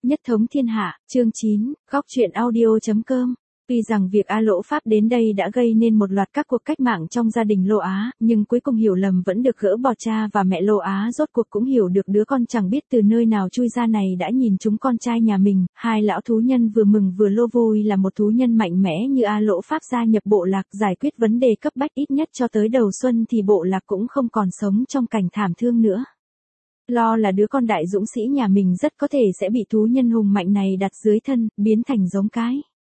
Nhất thống thiên hạ, chương 9, góc truyện audio.com. Tuy rằng việc A Lỗ Pháp đến đây đã gây nên một loạt các cuộc cách mạng trong gia đình Lô Á, nhưng cuối cùng hiểu lầm vẫn được gỡ bỏ. Cha và mẹ Lô Á rốt cuộc cũng hiểu được đứa con chẳng biết từ nơi nào chui ra này đã nhìn chúng con trai nhà mình. Hai lão thú nhân vừa mừng vừa lo vui là một thú nhân mạnh mẽ như A Lỗ Pháp gia nhập bộ lạc giải quyết vấn đề cấp bách, ít nhất cho tới đầu xuân thì bộ lạc cũng không còn sống trong cảnh thảm thương nữa. Lo là đứa con đại dũng sĩ nhà mình rất có thể sẽ bị thú nhân hùng mạnh này đặt dưới thân, biến thành giống cái.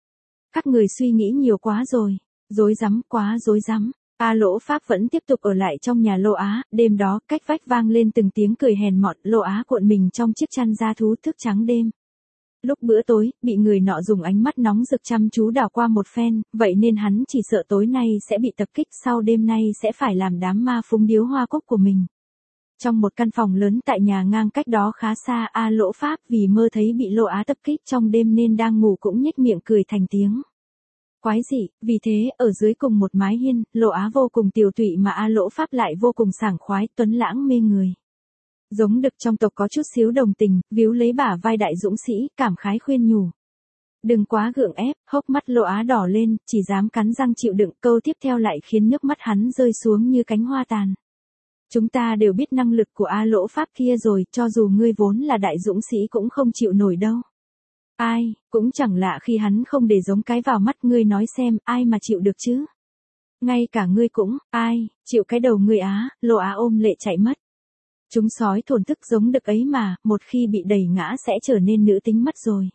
Các người suy nghĩ nhiều quá rồi, rối rắm quá rối rắm. A Lỗ Pháp vẫn tiếp tục ở lại trong nhà Lô Á, đêm đó cách vách vang lên từng tiếng cười hèn mọn. Lô Á cuộn mình trong chiếc chăn da thú thức trắng đêm. Lúc bữa tối, bị người nọ dùng ánh mắt nóng rực chăm chú đảo qua một phen, vậy nên hắn chỉ sợ tối nay sẽ bị tập kích, sau đêm nay sẽ phải làm đám ma phúng điếu hoa cúc của mình. Trong một căn phòng lớn tại nhà ngang cách đó khá xa, A Lỗ Pháp vì mơ thấy bị Lô Á tập kích trong đêm nên đang ngủ cũng nhếch miệng cười thành tiếng. Quái dị, vì thế, ở dưới cùng một mái hiên, Lô Á vô cùng tiều tụy mà A Lỗ Pháp lại vô cùng sảng khoái, tuấn lãng mê người. Giống đực trong tộc có chút xíu đồng tình, víu lấy bả vai đại dũng sĩ, cảm khái khuyên nhủ. Đừng quá gượng ép, hốc mắt Lô Á đỏ lên, chỉ dám cắn răng chịu đựng, câu tiếp theo lại khiến nước mắt hắn rơi xuống như cánh hoa tàn. Chúng ta đều biết năng lực của A Lỗ Pháp kia rồi, cho dù ngươi vốn là đại dũng sĩ cũng không chịu nổi đâu. Ai, cũng chẳng lạ khi hắn không để giống cái vào mắt, ngươi nói xem, ai mà chịu được chứ? Ngay cả ngươi cũng, ai, chịu cái đầu ngươi á. Lô Á ôm lệ chạy mất. Chúng sói thổn thức giống đực ấy mà, một khi bị đẩy ngã sẽ trở nên nữ tính mất rồi.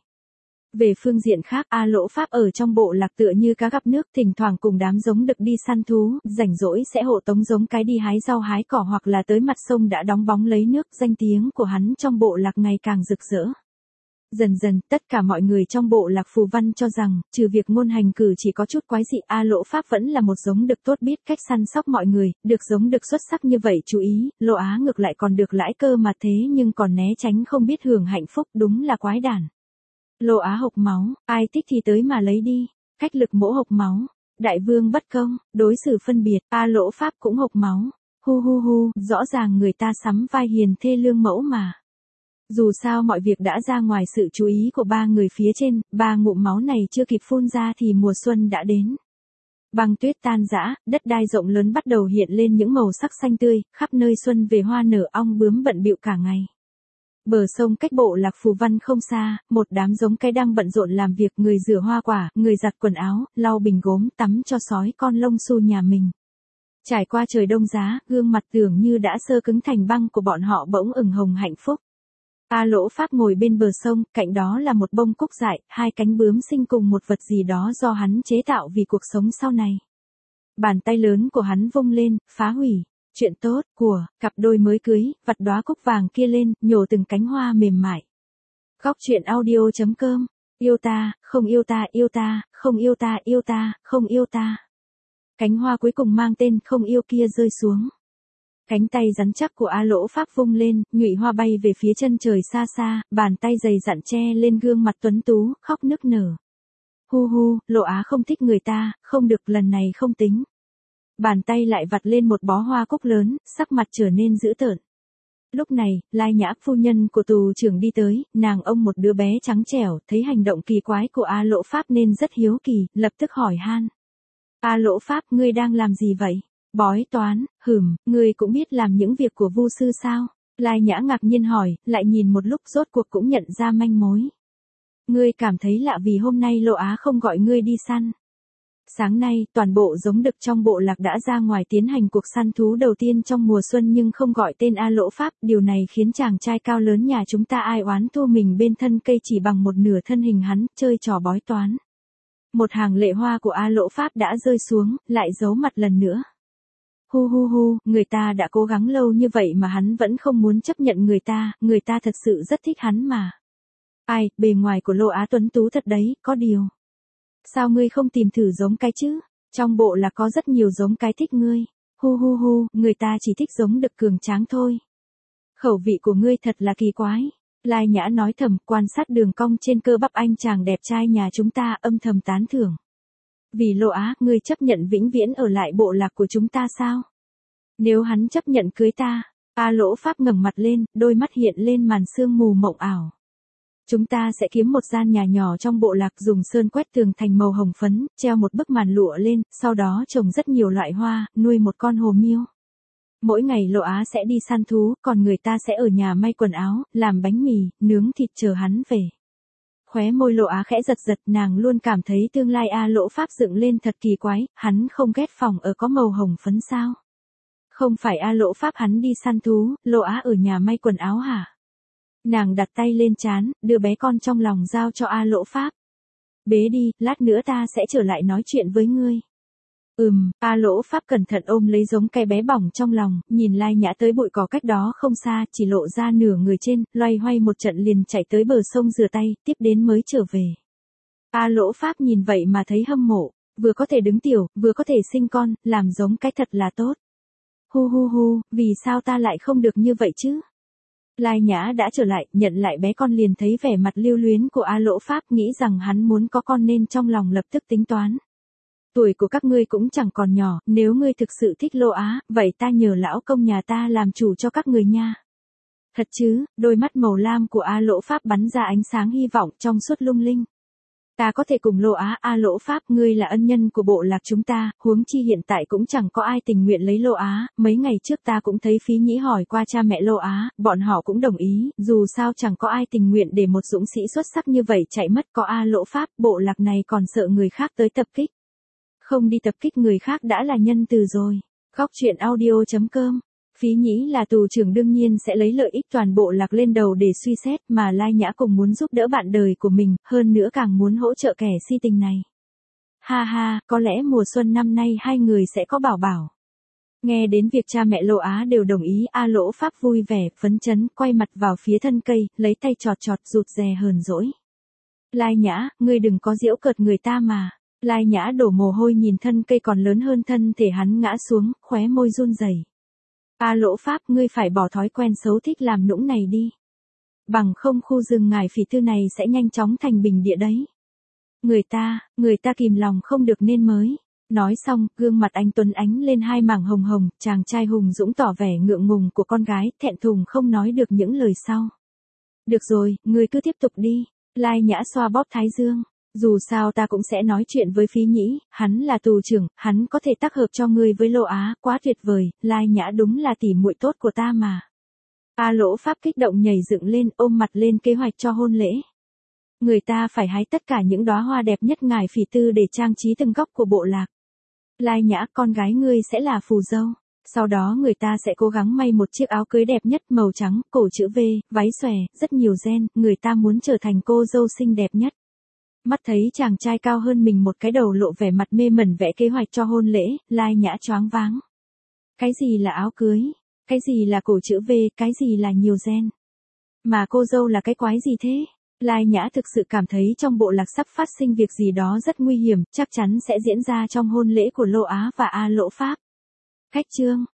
Về phương diện khác, A Lỗ Pháp ở trong bộ lạc tựa như cá gặp nước, thỉnh thoảng cùng đám giống đực đi săn thú, rảnh rỗi sẽ hộ tống giống cái đi hái rau hái cỏ hoặc là tới mặt sông đã đóng bóng lấy nước. Danh tiếng của hắn trong bộ lạc ngày càng rực rỡ. Dần dần, tất cả mọi người trong bộ lạc phù văn cho rằng, trừ việc ngôn hành cử chỉ có chút quái dị, A Lỗ Pháp vẫn là một giống đực tốt, biết cách săn sóc mọi người. Được giống đực xuất sắc như vậy chú ý, Lô Á ngược lại còn được lãi cơ mà thế nhưng còn né tránh không biết hưởng hạnh phúc, đúng là quái đản. Lô Á hộc máu, ai thích thì tới mà lấy đi. Cách lực mỗ hộc máu. Đại vương bất công, đối xử phân biệt, A Lỗ Pháp cũng hộc máu. Hu hu hu, rõ ràng người ta sắm vai hiền thê lương mẫu mà. Dù sao mọi việc đã ra ngoài sự chú ý của ba người phía trên, ba ngụm máu này chưa kịp phun ra thì mùa xuân đã đến. Băng tuyết tan rã, đất đai rộng lớn bắt đầu hiện lên những màu sắc xanh tươi, khắp nơi xuân về hoa nở, ong bướm bận bịu cả ngày. Bờ sông cách bộ lạc phù văn không xa, một đám giống cái đang bận rộn làm việc, người rửa hoa quả, người giặt quần áo, lau bình gốm, tắm cho sói con lông xù nhà mình. Trải qua trời đông giá, gương mặt tưởng như đã sơ cứng thành băng của bọn họ bỗng ửng hồng hạnh phúc. A Lỗ Pháp ngồi bên bờ sông, cạnh đó là một bông cúc dại, hai cánh bướm sinh cùng một vật gì đó do hắn chế tạo vì cuộc sống sau này. Bàn tay lớn của hắn vung lên, phá hủy. Chuyện tốt, của, cặp đôi mới cưới, vặt đóa cúc vàng kia lên, nhổ từng cánh hoa mềm mại. Góc truyện audio.com. Yêu ta, không yêu ta, yêu ta, không yêu ta, yêu ta, không yêu ta. Cánh hoa cuối cùng mang tên không yêu kia rơi xuống. Cánh tay rắn chắc của A Lỗ Pháp vung lên, nhụy hoa bay về phía chân trời xa xa, bàn tay dày dặn che lên gương mặt tuấn tú, khóc nức nở. Hu hu, Lô Á không thích người ta, không được, lần này không tính. Bàn tay lại vặt lên một bó hoa cúc lớn, sắc mặt trở nên dữ tợn. Lúc này, Lai Nhã phu nhân của tù trưởng đi tới, nàng ôm một đứa bé trắng trẻo, thấy hành động kỳ quái của A Lỗ Pháp nên rất hiếu kỳ, lập tức hỏi han. A Lỗ Pháp, ngươi đang làm gì vậy? Bói toán, ngươi cũng biết làm những việc của vu sư sao? Lai Nhã ngạc nhiên hỏi, lại nhìn một lúc rốt cuộc cũng nhận ra manh mối. Ngươi cảm thấy lạ vì hôm nay Lô Á không gọi ngươi đi săn. Sáng nay, toàn bộ giống đực trong bộ lạc đã ra ngoài tiến hành cuộc săn thú đầu tiên trong mùa xuân nhưng không gọi tên A Lỗ Pháp, điều này khiến chàng trai cao lớn nhà chúng ta ai oán thu mình bên thân cây chỉ bằng một nửa thân hình hắn, chơi trò bói toán. Một hàng lệ hoa của A Lỗ Pháp đã rơi xuống, lại giấu mặt lần nữa. Hu hu hu, người ta đã cố gắng lâu như vậy mà hắn vẫn không muốn chấp nhận người ta thật sự rất thích hắn mà. Ai, bề ngoài của Lô Á tuấn tú thật đấy, có điều. Sao ngươi không tìm thử giống cái chứ? Trong bộ là có rất nhiều giống cái thích ngươi. Hu hu hu, người ta chỉ thích giống đực cường tráng thôi. Khẩu vị của ngươi thật là kỳ quái. Lai Nhã nói thầm, quan sát đường cong trên cơ bắp anh chàng đẹp trai nhà chúng ta, âm thầm tán thưởng. Vì Lô Á, ngươi chấp nhận vĩnh viễn ở lại bộ lạc của chúng ta sao? Nếu hắn chấp nhận cưới ta, A Lỗ Pháp ngẩng mặt lên, đôi mắt hiện lên màn sương mù mộng ảo. Chúng ta sẽ kiếm một gian nhà nhỏ trong bộ lạc, dùng sơn quét tường thành màu hồng phấn, treo một bức màn lụa lên, sau đó trồng rất nhiều loại hoa, nuôi một con hồ miêu. Mỗi ngày Lộ Á sẽ đi săn thú, còn người ta sẽ ở nhà may quần áo, làm bánh mì, nướng thịt chờ hắn về. Khóe môi Lộ Á khẽ giật giật, nàng luôn cảm thấy tương lai A Lỗ Pháp dựng lên thật kỳ quái, hắn không ghét phòng ở có màu hồng phấn sao? Không phải A Lỗ Pháp hắn đi săn thú, Lộ Á ở nhà may quần áo hả? Nàng đặt tay lên trán, đưa bé con trong lòng giao cho A Lỗ Pháp. Bế đi, lát nữa ta sẽ trở lại nói chuyện với ngươi. A Lỗ Pháp cẩn thận ôm lấy giống cái bé bỏng trong lòng, nhìn Lai Nhã tới bụi cỏ cách đó không xa, chỉ lộ ra nửa người trên, loay hoay một trận liền chạy tới bờ sông rửa tay, tiếp đến mới trở về. A Lỗ Pháp nhìn vậy mà thấy hâm mộ, vừa có thể đứng tiểu, vừa có thể sinh con, làm giống cái thật là tốt. Hu hu hu, vì sao ta lại không được như vậy chứ? Lai Nhã đã trở lại, nhận lại bé con liền thấy vẻ mặt lưu luyến của A Lỗ Pháp, nghĩ rằng hắn muốn có con nên trong lòng lập tức tính toán. Tuổi của các ngươi cũng chẳng còn nhỏ, nếu ngươi thực sự thích Lộ Á, vậy ta nhờ lão công nhà ta làm chủ cho các người nha. Thật chứ, đôi mắt màu lam của A Lỗ Pháp bắn ra ánh sáng hy vọng trong suốt lung linh. Ta có thể cùng Lộ Á, A Lỗ Pháp, ngươi là ân nhân của bộ lạc chúng ta, huống chi hiện tại cũng chẳng có ai tình nguyện lấy Lộ Á, mấy ngày trước ta cũng thấy Phí Nhĩ hỏi qua cha mẹ Lộ Á, bọn họ cũng đồng ý, dù sao chẳng có ai tình nguyện để một dũng sĩ xuất sắc như vậy chạy mất, có A Lỗ Pháp, bộ lạc này còn sợ người khác tới tập kích. Không đi tập kích người khác đã là nhân từ rồi. Góc truyện audio.com. Phí Nhĩ là tù trưởng đương nhiên sẽ lấy lợi ích toàn bộ lạc lên đầu để suy xét, mà Lai Nhã cùng muốn giúp đỡ bạn đời của mình, hơn nữa càng muốn hỗ trợ kẻ si tình này. Ha ha, có lẽ mùa xuân năm nay hai người sẽ có bảo bảo. Nghe đến việc cha mẹ Lộ Á đều đồng ý, A Lỗ Pháp vui vẻ, phấn chấn, quay mặt vào phía thân cây, lấy tay chọt chọt rụt rè hờn dỗi. Lai Nhã, ngươi đừng có giễu cợt người ta mà. Lai Nhã đổ mồ hôi nhìn thân cây còn lớn hơn thân thể hắn ngã xuống, khóe môi run rẩy. A Lỗ Pháp, ngươi phải bỏ thói quen xấu thích làm nũng này đi. Bằng không khu rừng ngải phỉ tư này sẽ nhanh chóng thành bình địa đấy. Người ta kìm lòng không được nên mới. Nói xong, gương mặt anh Tuấn ánh lên hai mảng hồng hồng, chàng trai hùng dũng tỏ vẻ ngượng ngùng của con gái, thẹn thùng không nói được những lời sau. Được rồi, ngươi cứ tiếp tục đi. Lai Nhã xoa bóp thái dương. Dù sao ta cũng sẽ nói chuyện với Phí Nhĩ, hắn là tù trưởng, hắn có thể tác hợp cho ngươi với Lộ Á, quá tuyệt vời, Lai Nhã đúng là tỉ muội tốt của ta mà. A Lỗ Pháp kích động nhảy dựng lên, ôm mặt lên kế hoạch cho hôn lễ. Người ta phải hái tất cả những đóa hoa đẹp nhất ngải phỉ tư để trang trí từng góc của bộ lạc. Lai Nhã, con gái ngươi sẽ là phù dâu. Sau đó người ta sẽ cố gắng may một chiếc áo cưới đẹp nhất, màu trắng, cổ chữ V, váy xòe, rất nhiều gen, người ta muốn trở thành cô dâu xinh đẹp nhất. Mắt thấy chàng trai cao hơn mình một cái đầu lộ vẻ mặt mê mẩn vẽ kế hoạch cho hôn lễ, Lai Nhã choáng váng. Cái gì là áo cưới? Cái gì là cổ chữ V? Cái gì là nhiều gen? Mà cô dâu là cái quái gì thế? Lai Nhã thực sự cảm thấy trong bộ lạc sắp phát sinh việc gì đó rất nguy hiểm, chắc chắn sẽ diễn ra trong hôn lễ của Lộ Á và A Lỗ Pháp. Khách chương.